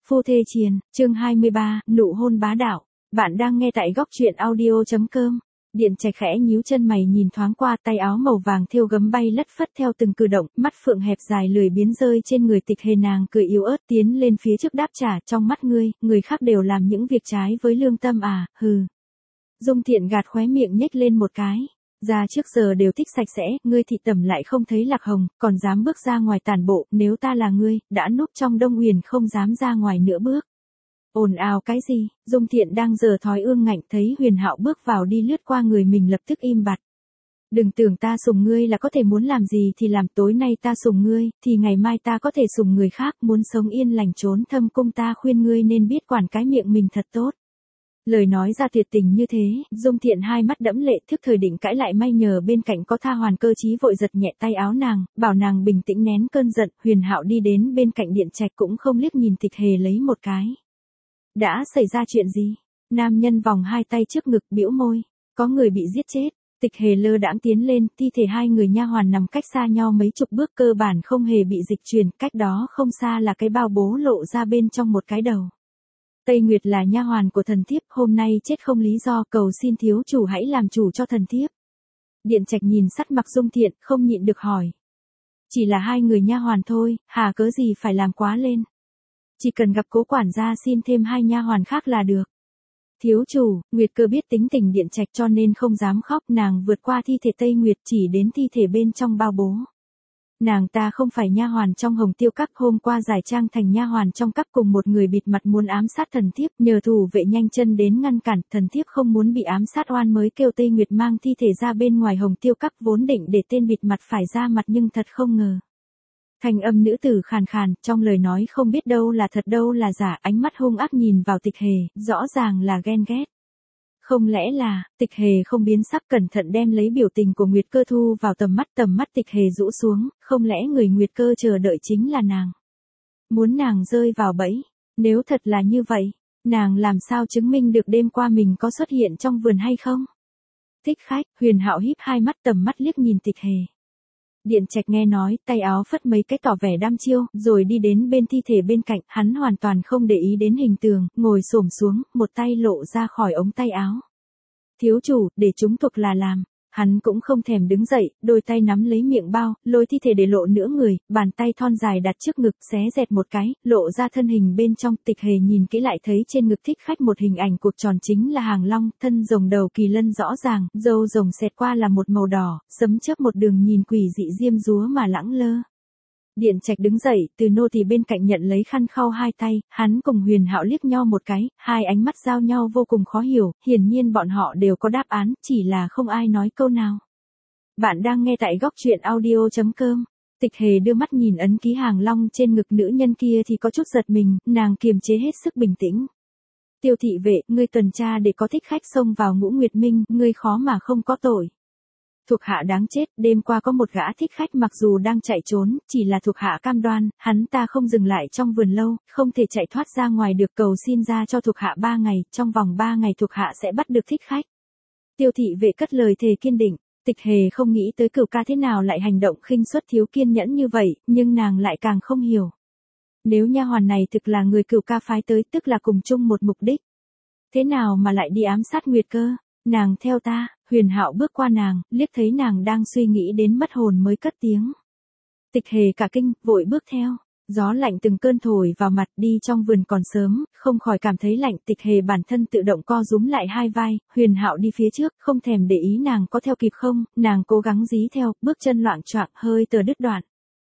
Phu thê triền, chương 23, nụ hôn bá đạo. Bạn đang nghe tại góc truyện audio.com. Điện Trạch khẽ nhíu chân mày nhìn thoáng qua, tay áo màu vàng thêu gấm bay lất phất theo từng cử động, mắt phượng hẹp dài lười biến rơi trên người Tịch Hề. Nàng cười yếu ớt tiến lên phía trước đáp trả, trong mắt ngươi, người khác đều làm những việc trái với lương tâm à, hừ. Dung Thiện gạt khóe miệng nhếch lên một cái. Ra trước giờ đều thích sạch sẽ, ngươi thị tẩm lại không thấy lạc hồng, còn dám bước ra ngoài tản bộ, nếu ta là ngươi, đã núp trong Đông Huyền không dám ra ngoài nữa bước. Ồn ào cái gì? Dung Thiện đang giở thói ương ngạnh, thấy Huyền Hạo bước vào đi lướt qua người mình lập tức im bặt. Đừng tưởng ta sủng ngươi là có thể muốn làm gì thì làm, tối nay ta sủng ngươi, thì ngày mai ta có thể sủng người khác, muốn sống yên lành trốn thâm cung, ta khuyên ngươi nên biết quản cái miệng mình thật tốt. Lời nói ra tuyệt tình như thế, Dung Thiện hai mắt đẫm lệ, thức thời định cãi lại, may nhờ bên cạnh có Tha Hoàn cơ trí vội giật nhẹ tay áo nàng, bảo nàng bình tĩnh nén cơn giận. Huyền Hạo đi đến bên cạnh Điện Trạch cũng không liếc nhìn Tịch Hề lấy một cái. Đã xảy ra chuyện gì? Nam nhân vòng hai tay trước ngực bĩu môi, có người bị giết chết. Tịch Hề lơ đãng tiến lên, thi thể hai người nha hoàn nằm cách xa nhau mấy chục bước, cơ bản không hề bị dịch chuyển, cách đó không xa là cái bao bố lộ ra bên trong một cái đầu. Tây Nguyệt là nha hoàn của thần thiếp, hôm nay chết không lý do, cầu xin thiếu chủ hãy làm chủ cho thần thiếp. Điện Trạch nhìn sắc mặt Dung Thiện, không nhịn được hỏi. Chỉ là hai người nha hoàn thôi, hà cớ gì phải làm quá lên. Chỉ cần gặp cố quản gia xin thêm hai nha hoàn khác là được. Thiếu chủ, Nguyệt Cơ biết tính tình Điện Trạch cho nên không dám khóc, nàng vượt qua thi thể Tây Nguyệt chỉ đến thi thể bên trong bao bố. Nàng ta không phải nha hoàn trong Hồng Tiêu Các, hôm qua giải trang thành nha hoàn trong các cùng một người bịt mặt muốn ám sát thần thiếp, nhờ thủ vệ nhanh chân đến ngăn cản, thần thiếp không muốn bị ám sát oan mới kêu Tây Nguyệt mang thi thể ra bên ngoài Hồng Tiêu Các, vốn định để tên bịt mặt phải ra mặt nhưng thật không ngờ. Thanh âm nữ tử khàn khàn, trong lời nói không biết đâu là thật đâu là giả, ánh mắt hung ác nhìn vào Tịch Hề, rõ ràng là ghen ghét. Không lẽ là, Tịch Hề không biến sắc, cẩn thận đem lấy biểu tình của Nguyệt Cơ thu vào tầm mắt Tịch Hề rũ xuống, không lẽ người Nguyệt Cơ chờ đợi chính là nàng? Muốn nàng rơi vào bẫy, nếu thật là như vậy, nàng làm sao chứng minh được đêm qua mình có xuất hiện trong vườn hay không? Thích khách, Huyền Hạo híp hai mắt, tầm mắt liếc nhìn Tịch Hề. Điện Trạch nghe nói, tay áo phất mấy cái tỏ vẻ đăm chiêu, rồi đi đến bên thi thể bên cạnh, hắn hoàn toàn không để ý đến hình tường, ngồi xổm xuống, một tay lộ ra khỏi ống tay áo. Thiếu chủ, để chúng thuộc là làm. Hắn cũng không thèm đứng dậy, đôi tay nắm lấy miệng bao, lôi thi thể để lộ nửa người, bàn tay thon dài đặt trước ngực, xé dẹt một cái, lộ ra thân hình bên trong. Tịch Hề nhìn kỹ lại thấy trên ngực thích khách một hình ảnh cuộc tròn, chính là hàng long, thân rồng đầu kỳ lân rõ ràng, râu rồng xẹt qua là một màu đỏ, sấm chớp một đường nhìn quỷ dị diêm dúa mà lẳng lơ. Điện Trạch đứng dậy, từ nô tỳ bên cạnh nhận lấy khăn khâu hai tay, hắn cùng Huyền Hạo liếc nhau một cái, hai ánh mắt giao nhau vô cùng khó hiểu, hiển nhiên bọn họ đều có đáp án, chỉ là không ai nói câu nào. Bạn đang nghe tại góc truyện audio.com. Tịch Hề đưa mắt nhìn ấn ký hàng long trên ngực nữ nhân kia thì có chút giật mình, nàng kiềm chế hết sức bình tĩnh. Tiêu thị vệ, ngươi tuần tra để có thích khách xông vào Ngũ Nguyệt Minh, ngươi khó mà không có tội. Thuộc hạ đáng chết, đêm qua có một gã thích khách mặc dù đang chạy trốn, chỉ là thuộc hạ cam đoan, hắn ta không dừng lại trong vườn lâu, không thể chạy thoát ra ngoài được, cầu xin ra cho thuộc hạ 3 ngày, trong vòng 3 ngày thuộc hạ sẽ bắt được thích khách. Tiêu thị vệ cất lời thề kiên định. Tịch Hề không nghĩ tới Cửu ca thế nào lại hành động khinh suất thiếu kiên nhẫn như vậy, nhưng nàng lại càng không hiểu. Nếu nha hoàn này thực là người Cửu ca phái tới, tức là cùng chung một mục đích. Thế nào mà lại đi ám sát Nguyệt Cơ? Nàng theo ta. Huyền Hạo bước qua nàng, liếc thấy nàng đang suy nghĩ đến mất hồn mới cất tiếng. Tịch Hề cả kinh, vội bước theo. Gió lạnh từng cơn thổi vào mặt, đi trong vườn còn sớm, không khỏi cảm thấy lạnh. Tịch Hề bản thân tự động co rúm lại hai vai, Huyền Hạo đi phía trước, không thèm để ý nàng có theo kịp không, nàng cố gắng dí theo, bước chân loạng choạng, hơi tờ đứt đoạn.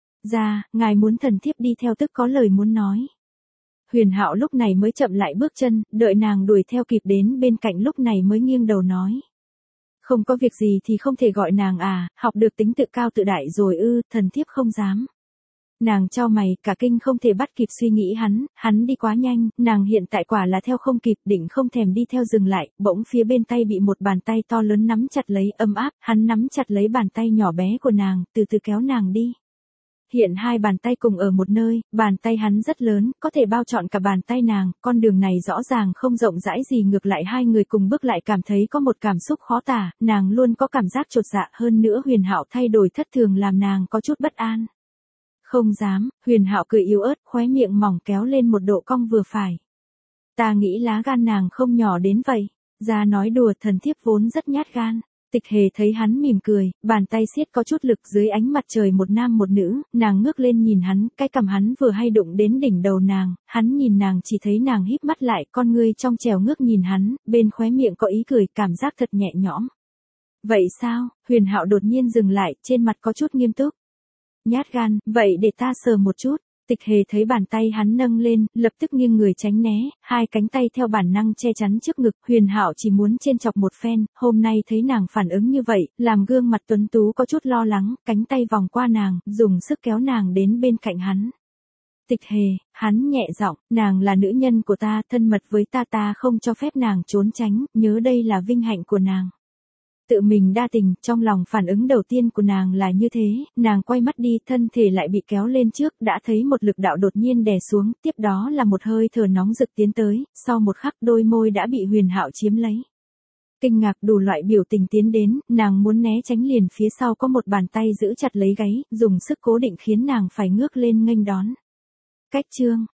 Ra, ngài muốn thần thiếp đi theo, tức có lời muốn nói. Huyền Hạo lúc này mới chậm lại bước chân, đợi nàng đuổi theo kịp đến bên cạnh lúc này mới nghiêng đầu nói. Không có việc gì thì không thể gọi nàng à, học được tính tự cao tự đại rồi ư, thần thiếp không dám. Nàng chau mày, cả kinh không thể bắt kịp suy nghĩ hắn đi quá nhanh, nàng hiện tại quả là theo không kịp, định không thèm đi theo dừng lại, bỗng phía bên tay bị một bàn tay to lớn nắm chặt lấy, ấm áp, hắn nắm chặt lấy bàn tay nhỏ bé của nàng, từ từ kéo nàng đi. Hiện hai bàn tay cùng ở một nơi, bàn tay hắn rất lớn, có thể bao trọn cả bàn tay nàng, con đường này rõ ràng không rộng rãi gì, ngược lại hai người cùng bước lại cảm thấy có một cảm xúc khó tả, nàng luôn có cảm giác chột dạ, hơn nữa Huyền Hạo thay đổi thất thường làm nàng có chút bất an. Không dám, Huyền Hạo cười yếu ớt, khóe miệng mỏng kéo lên một độ cong vừa phải. Ta nghĩ lá gan nàng không nhỏ đến vậy. Ra nói đùa, thần thiếp vốn rất nhát gan. Tịch Hề thấy hắn mỉm cười, bàn tay siết có chút lực, dưới ánh mặt trời một nam một nữ, nàng ngước lên nhìn hắn, cái cằm hắn vừa hay đụng đến đỉnh đầu nàng, hắn nhìn nàng chỉ thấy nàng híp mắt lại, con ngươi trong trẻo ngước nhìn hắn, bên khóe miệng có ý cười, cảm giác thật nhẹ nhõm. Vậy sao? Huyền Hạo đột nhiên dừng lại, trên mặt có chút nghiêm túc. Nhát gan, vậy để ta sờ một chút. Tịch Hề thấy bàn tay hắn nâng lên, lập tức nghiêng người tránh né, hai cánh tay theo bản năng che chắn trước ngực. Huyền Hạo chỉ muốn chên chọc một phen, hôm nay thấy nàng phản ứng như vậy, làm gương mặt tuấn tú có chút lo lắng, cánh tay vòng qua nàng, dùng sức kéo nàng đến bên cạnh hắn. Tịch Hề, hắn nhẹ giọng, nàng là nữ nhân của ta, thân mật với ta không cho phép nàng trốn tránh, nhớ đây là vinh hạnh của nàng. Tự mình đa tình, trong lòng phản ứng đầu tiên của nàng là như thế, nàng quay mắt đi, thân thể lại bị kéo lên trước, đã thấy một lực đạo đột nhiên đè xuống, tiếp đó là một hơi thở nóng rực tiến tới, sau một khắc đôi môi đã bị Huyền Hạo chiếm lấy. Kinh ngạc đủ loại biểu tình tiến đến, nàng muốn né tránh liền phía sau có một bàn tay giữ chặt lấy gáy, dùng sức cố định khiến nàng phải ngước lên nghênh đón. Cách chương